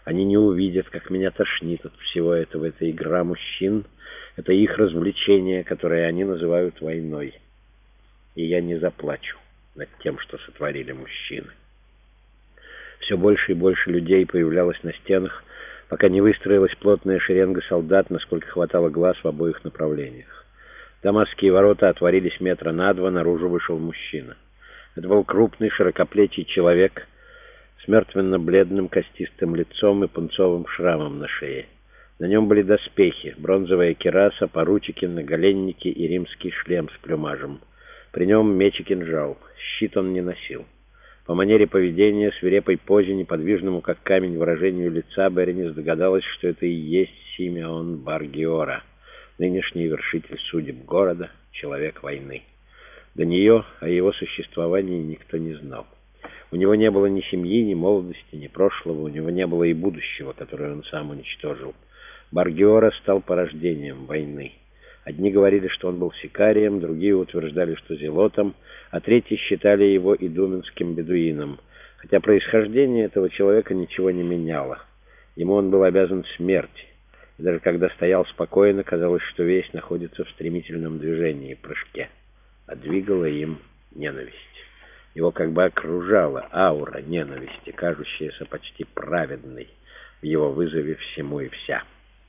Они не увидят, как меня тошнит от всего этого. Это игра мужчин, это их развлечение, которое они называют войной. И я не заплачу над тем, что сотворили мужчины. Все больше и больше людей появлялось на стенах, пока не выстроилась плотная шеренга солдат, насколько хватало глаз в обоих направлениях. Дамасские ворота отворились метра на два, наружу вышел мужчина. Это был крупный, широкоплечий человек с мертвенно-бледным костистым лицом и пунцовым шрамом на шее. На нем были доспехи, бронзовая кираса, поручики, наголенники и римский шлем с плюмажем. При нем меч и кинжал. Щит он не носил. По манере поведения, свирепой позе, неподвижному как камень выражению лица, Беренис догадалась, что это и есть Симеон Бар-Геора, нынешний вершитель судеб города, человек войны. До нее о его существовании никто не знал. У него не было ни семьи, ни молодости, ни прошлого, у него не было и будущего, которое он сам уничтожил. Бар-Геора стал порождением войны. Одни говорили, что он был сикарием, другие утверждали, что зелотом, а третьи считали его идуменским бедуином, хотя происхождение этого человека ничего не меняло. Ему он был обязан смерти, и даже когда стоял спокойно, казалось, что весь находится в стремительном движении, прыжке, а двигала им ненависть. Его как бы окружала аура ненависти, кажущаяся почти праведной в его вызове всему и вся.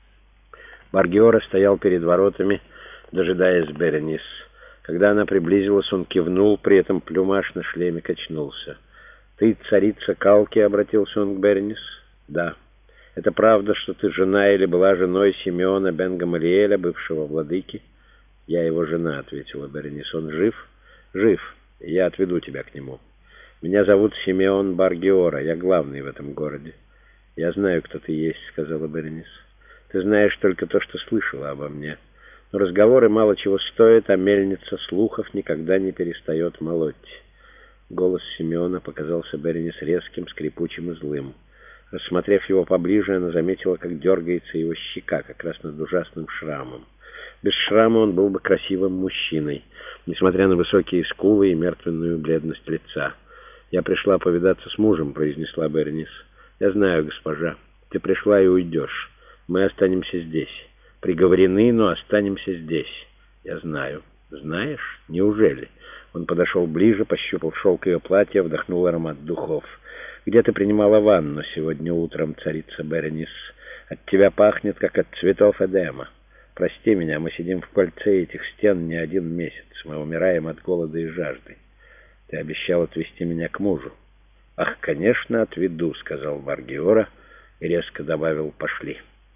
Бар-Геора стоял перед воротами, дожидаясь Беренис. Когда она приблизилась, он кивнул, при этом плюмаж на шлеме качнулся. «Ты царица Калки?» — обратился он к Беренис. «Да. Это правда, что ты жена или была женой Симеона бен Гамалиэля, бывшего владыки?» «Я его жена», — ответила Беренис. «Он жив?» «Жив. Я отведу тебя к нему. Меня зовут Симеон Бар-Геора. Я главный в этом городе». «Я знаю, кто ты есть», — сказала Беренис. «Ты знаешь только то, что слышала обо мне. Но разговоры мало чего стоят, а мельница слухов никогда не перестает молоть». Голос Симеона показался Беренис резким, скрипучим и злым. Рассмотрев его поближе, она заметила, как дергается его щека, как раз над ужасным шрамом. Без шрама он был бы красивым мужчиной, несмотря на высокие скулы и мертвенную бледность лица. «Я пришла повидаться с мужем», — произнесла Беренис. «Я знаю, госпожа. Ты пришла и уйдешь. Мы останемся здесь. Приговорены, но останемся здесь». «Я знаю». «Знаешь? Неужели?» Он подошел ближе, пощупал шелк ее платья, вдохнул аромат духов. «Где ты принимала ванну сегодня утром, царица Беренис? От тебя пахнет, как от цветов Эдема. Прости меня, мы сидим в кольце этих стен не один месяц. Мы умираем от голода и жажды. Ты обещал отвезти меня к мужу». «Ах, конечно, отведу», — сказал Бар-Геора и резко добавил: «Пошли».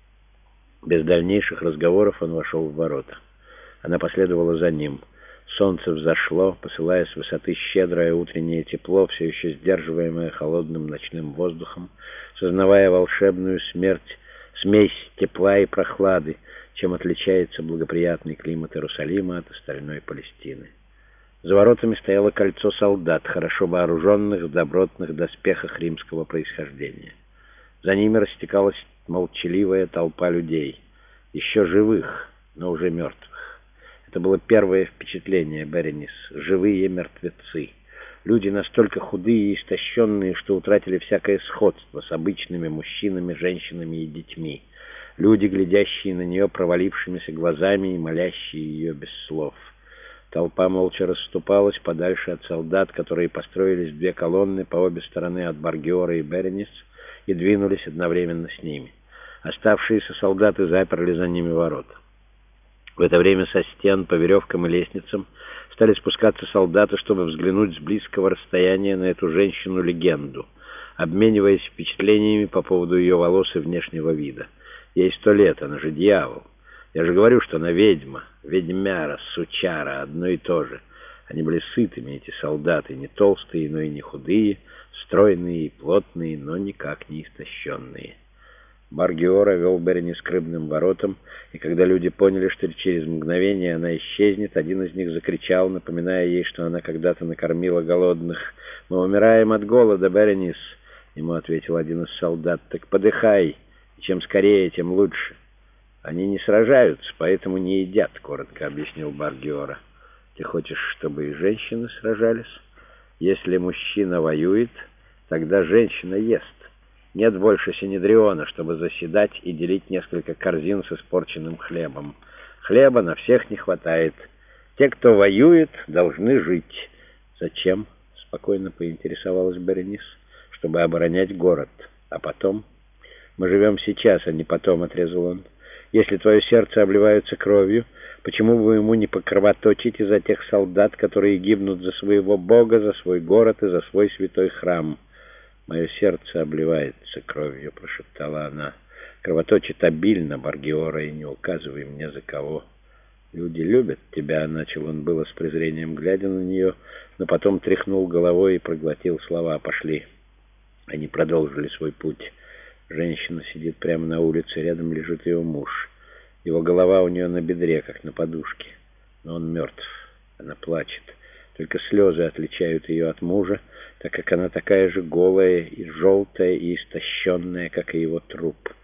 Без дальнейших разговоров он вошел в ворота. Она последовала за ним. Солнце взошло, посылая с высоты щедрое утреннее тепло, все еще сдерживаемое холодным ночным воздухом, сознавая волшебную смесь тепла и прохлады, чем отличается благоприятный климат Иерусалима от остальной Палестины. За воротами стояло кольцо солдат, хорошо вооруженных в добротных доспехах римского происхождения. За ними растекалась молчаливая толпа людей, еще живых, но уже мертвых. Это было первое впечатление Беренис. Живые мертвецы. Люди настолько худые и истощенные, что утратили всякое сходство с обычными мужчинами, женщинами и детьми. Люди, глядящие на нее провалившимися глазами и молящие ее без слов. Толпа молча расступалась подальше от солдат, которые построились в две колонны по обе стороны от Бар-Геора и Беренис и двинулись одновременно с ними. Оставшиеся солдаты заперли за ними ворота. В это время со стен по веревкам и лестницам стали спускаться солдаты, чтобы взглянуть с близкого расстояния на эту женщину-легенду, обмениваясь впечатлениями по поводу ее волос и внешнего вида. Ей 100 лет, она же дьявол. Я же говорю, что она ведьма, ведьмяра, сучара, одно и то же. Они были сытыми, эти солдаты, не толстые, но и не худые, стройные и плотные, но никак не истощенные. Бар-Геора вел Беренис к рыбным воротам, и когда люди поняли, что через мгновение она исчезнет, один из них закричал, напоминая ей, что она когда-то накормила голодных. «Мы умираем от голода, Беренис!» Ему ответил один из солдат. «Так подыхай, и чем скорее, тем лучше». «Они не сражаются, поэтому не едят», — коротко объяснил Бар-Геора. «Ты хочешь, чтобы и женщины сражались? Если мужчина воюет, тогда женщина ест. Нет больше Синедриона, чтобы заседать и делить несколько корзин с испорченным хлебом. Хлеба на всех не хватает. Те, кто воюет, должны жить. Зачем? Спокойно поинтересовалась Беренис. Чтобы оборонять город. А потом? Мы живем сейчас, а не потом, отрезал он. Если твое сердце обливается кровью, почему бы ему не покровоточить из-за тех солдат, которые гибнут за своего Бога, за свой город и за свой святой храм? «Мое сердце обливается кровью», — прошептала она. «Кровоточит обильно, Баргиора, и не указывай мне за кого». «Люди любят тебя», — начал он было с презрением, глядя на нее, но потом тряхнул головой и проглотил слова. «Пошли». Они продолжили свой путь. Женщина сидит прямо на улице, рядом лежит ее муж. Его голова у нее на бедре, как на подушке. Но он мертв. Она плачет. Только слезы отличают ее от мужа, так как она такая же голая и желтая и истощенная, как и его труп.